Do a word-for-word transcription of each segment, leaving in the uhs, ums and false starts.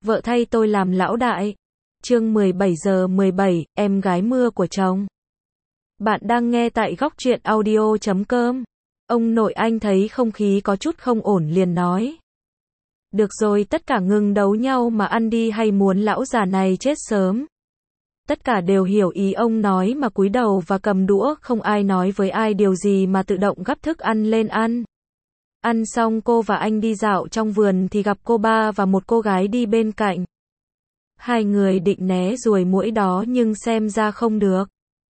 vợ thay tôi làm lão đại. Chương mười bảy giờ mười bảy, em gái mưa của chồng. Bạn đang nghe tại góc truyện audio chấm com. Ông nội anh thấy không khí có chút không ổn liền nói. Được rồi, tất cả ngừng đấu nhau mà ăn đi, hay muốn lão già này chết sớm. Tất cả đều hiểu ý ông nói mà cúi đầu và cầm đũa, không ai nói với ai điều gì mà tự động gắp thức ăn lên ăn. Ăn xong cô và anh đi dạo trong vườn thì gặp cô ba và một cô gái đi bên cạnh. Hai người định né ruồi muỗi đó nhưng xem ra không được.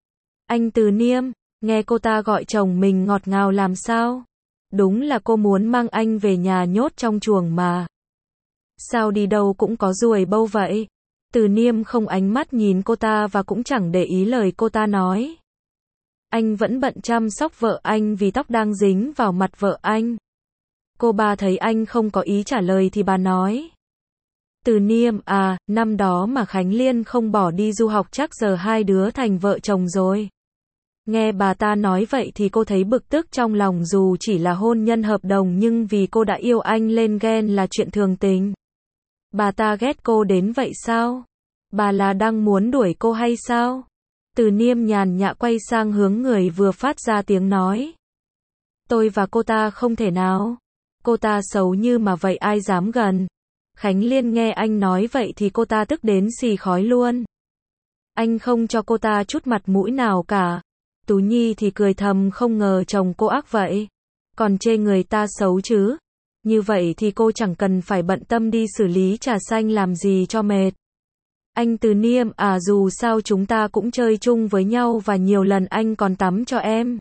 Anh Từ Niêm, nghe cô ta gọi chồng mình ngọt ngào làm sao? Đúng là cô muốn mang anh về nhà nhốt trong chuồng mà. Sao đi đâu cũng có ruồi bâu vậy? Từ Niêm không ánh mắt nhìn cô ta và cũng chẳng để ý lời cô ta nói. Anh vẫn bận chăm sóc vợ anh vì tóc đang dính vào mặt vợ anh. Cô ba thấy anh không có ý trả lời thì bà nói. Từ Niêm, à, năm đó mà Khánh Liên không bỏ đi du học chắc giờ hai đứa thành vợ chồng rồi. Nghe bà ta nói vậy thì cô thấy bực tức trong lòng, dù chỉ là hôn nhân hợp đồng nhưng vì cô đã yêu anh lên ghen là chuyện thường tình. Bà ta ghét cô đến vậy sao? Bà là đang muốn đuổi cô hay sao? Từ Niêm nhàn nhã quay sang hướng người vừa phát ra tiếng nói. Tôi và cô ta không thể nào. Cô ta xấu như mà vậy ai dám gần. Khánh Liên nghe anh nói vậy thì cô ta tức đến xì khói luôn. Anh không cho cô ta chút mặt mũi nào cả. Tú Nhi thì cười thầm, không ngờ chồng cô ác vậy. Còn chê người ta xấu chứ. Như vậy thì cô chẳng cần phải bận tâm đi xử lý trà xanh làm gì cho mệt. Anh Từ Niêm, à, dù sao chúng ta cũng chơi chung với nhau và nhiều lần anh còn tắm cho em.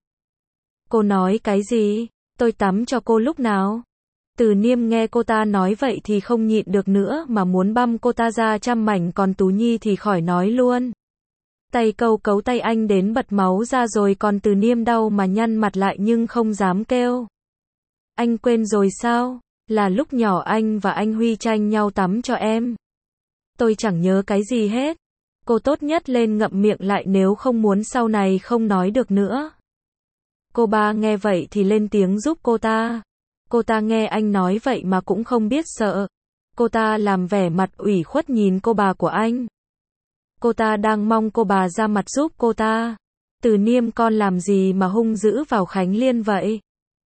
Cô nói cái gì? Tôi tắm cho cô lúc nào? Từ Niêm nghe cô ta nói vậy thì không nhịn được nữa mà muốn băm cô ta ra trăm mảnh, còn Tú Nhi thì khỏi nói luôn. Tay câu cấu tay anh đến bật máu ra rồi, còn Từ Niêm đau mà nhăn mặt lại nhưng không dám kêu. Anh quên rồi sao? Là lúc nhỏ anh và anh Huy tranh nhau tắm cho em. Tôi chẳng nhớ cái gì hết. Cô tốt nhất lên ngậm miệng lại nếu không muốn sau này không nói được nữa. Cô ba nghe vậy thì lên tiếng giúp cô ta. Cô ta nghe anh nói vậy mà cũng không biết sợ. Cô ta làm vẻ mặt ủy khuất nhìn cô bà của anh. Cô ta đang mong cô bà ra mặt giúp cô ta. Từ Niêm, con làm gì mà hung dữ vào Khánh Liên vậy?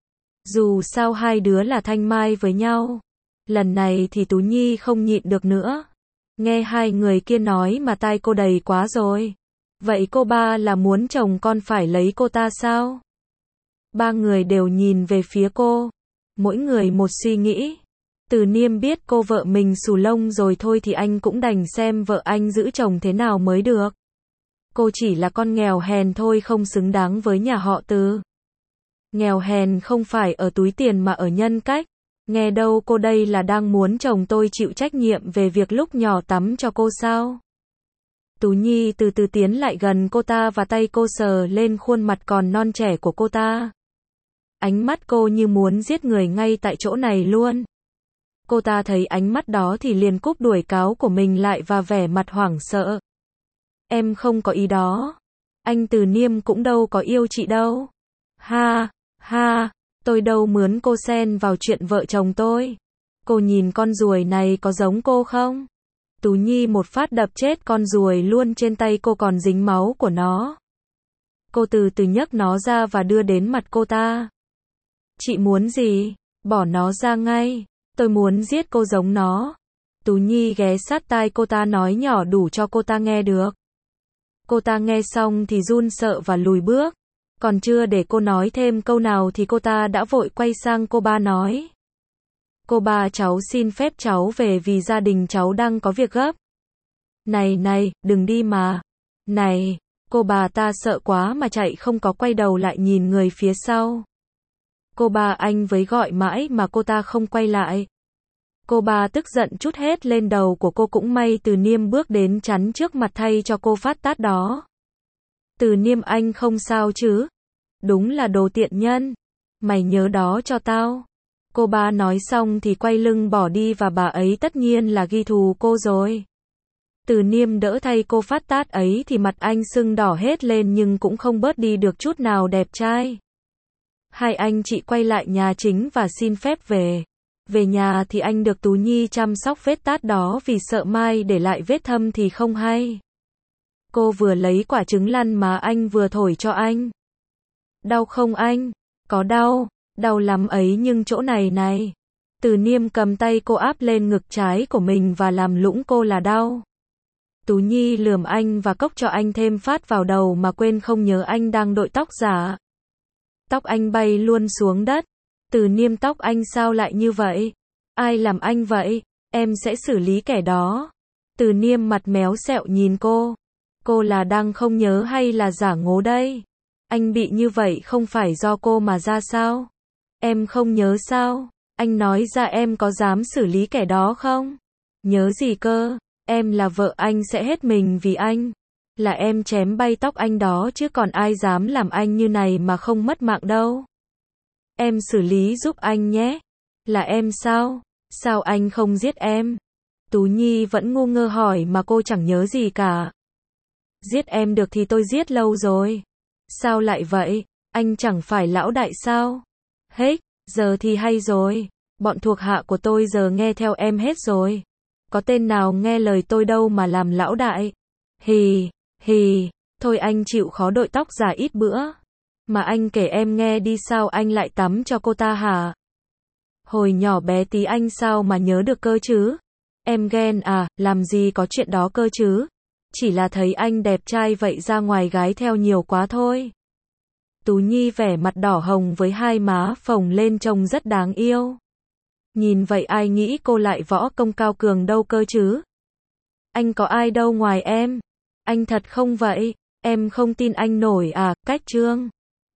Dù sao hai đứa là thanh mai với nhau. Lần này thì Tú Nhi không nhịn được nữa. Nghe hai người kia nói mà tai cô đầy quá rồi. Vậy cô ba là muốn chồng con phải lấy cô ta sao? Ba người đều nhìn về phía cô. Mỗi người một suy nghĩ. Từ Niêm biết cô vợ mình xù lông rồi thôi thì anh cũng đành xem vợ anh giữ chồng thế nào mới được. Cô chỉ là con nghèo hèn thôi, không xứng đáng với nhà họ Từ. Nghèo hèn không phải ở túi tiền mà ở nhân cách. Nghe đâu cô đây là đang muốn chồng tôi chịu trách nhiệm về việc lúc nhỏ tắm cho cô sao? Tú Nhi từ từ tiến lại gần cô ta và tay cô sờ lên khuôn mặt còn non trẻ của cô ta. Ánh mắt cô như muốn giết người ngay tại chỗ này luôn. Cô ta thấy ánh mắt đó thì liền cúp đuổi cáo của mình lại và vẻ mặt hoảng sợ. Em không có ý đó. Anh Từ Niêm cũng đâu có yêu chị đâu. Ha, ha, tôi đâu mướn cô xen vào chuyện vợ chồng tôi. Cô nhìn con ruồi này có giống cô không? Tú Nhi một phát đập chết con ruồi luôn, trên tay cô còn dính máu của nó. Cô từ từ nhấc nó ra và đưa đến mặt cô ta. Chị muốn gì? Bỏ nó ra ngay. Tôi muốn giết cô giống nó. Tú Nhi ghé sát tai cô ta nói nhỏ đủ cho cô ta nghe được. Cô ta nghe xong thì run sợ và lùi bước. Còn chưa để cô nói thêm câu nào thì cô ta đã vội quay sang cô ba nói. Cô ba, cháu xin phép cháu về vì gia đình cháu đang có việc gấp. Này này, đừng đi mà. Này, cô bà ta sợ quá mà chạy không có quay đầu lại nhìn người phía sau. Cô ba anh với gọi mãi mà cô ta không quay lại. Cô ba tức giận trút hết lên đầu của cô, cũng may Từ Niêm bước đến chắn trước mặt thay cho cô phát tát đó. Từ Niêm, anh không sao chứ? Đúng là đồ tiện nhân. Mày nhớ đó cho tao. Cô ba nói xong thì quay lưng bỏ đi và bà ấy tất nhiên là ghi thù cô rồi. Từ Niêm đỡ thay cô phát tát ấy thì mặt anh sưng đỏ hết lên nhưng cũng không bớt đi được chút nào đẹp trai. Hai anh chị quay lại nhà chính và xin phép về. Về nhà thì anh được Tú Nhi chăm sóc vết tát đó vì sợ mai để lại vết thâm thì không hay. Cô vừa lấy quả trứng lăn mà anh vừa thổi cho anh. Đau không anh? Có đau, đau lắm ấy nhưng chỗ này này. Từ Niêm cầm tay cô áp lên ngực trái của mình và làm lũng cô là đau. Tú Nhi lườm anh và cốc cho anh thêm phát vào đầu mà quên không nhớ anh đang đội tóc giả. Tóc anh bay luôn xuống đất. Từ Niêm, tóc anh sao lại như vậy? Ai làm anh vậy? Em sẽ xử lý kẻ đó. Từ Niêm mặt méo sẹo nhìn cô. Cô là đang không nhớ hay là giả ngố đây? Anh bị như vậy không phải do cô mà ra sao? Em không nhớ sao? Anh nói ra em có dám xử lý kẻ đó không? Nhớ gì cơ? Em là vợ anh sẽ hết mình vì anh. Là em chém bay tóc anh đó chứ còn ai dám làm anh như này mà không mất mạng đâu. Em xử lý giúp anh nhé. Là em sao? Sao anh không giết em? Tú Nhi vẫn ngu ngơ hỏi mà cô chẳng nhớ gì cả. Giết em được thì tôi giết lâu rồi. Sao lại vậy? Anh chẳng phải lão đại sao? Hết, giờ thì hay rồi. Bọn thuộc hạ của tôi giờ nghe theo em hết rồi. Có tên nào nghe lời tôi đâu mà làm lão đại. Hì, hì, thôi anh chịu khó đội tóc giả ít bữa. Mà anh kể em nghe đi, sao anh lại tắm cho cô ta hả? Hồi nhỏ bé tí anh sao mà nhớ được cơ chứ? Em ghen à, làm gì có chuyện đó cơ chứ? Chỉ là thấy anh đẹp trai vậy ra ngoài gái theo nhiều quá thôi. Tú Nhi vẻ mặt đỏ hồng với hai má phồng lên trông rất đáng yêu. Nhìn vậy ai nghĩ cô lại võ công cao cường đâu cơ chứ? Anh có ai đâu ngoài em. Anh thật không vậy? Em không tin anh nổi à, Cách Trương?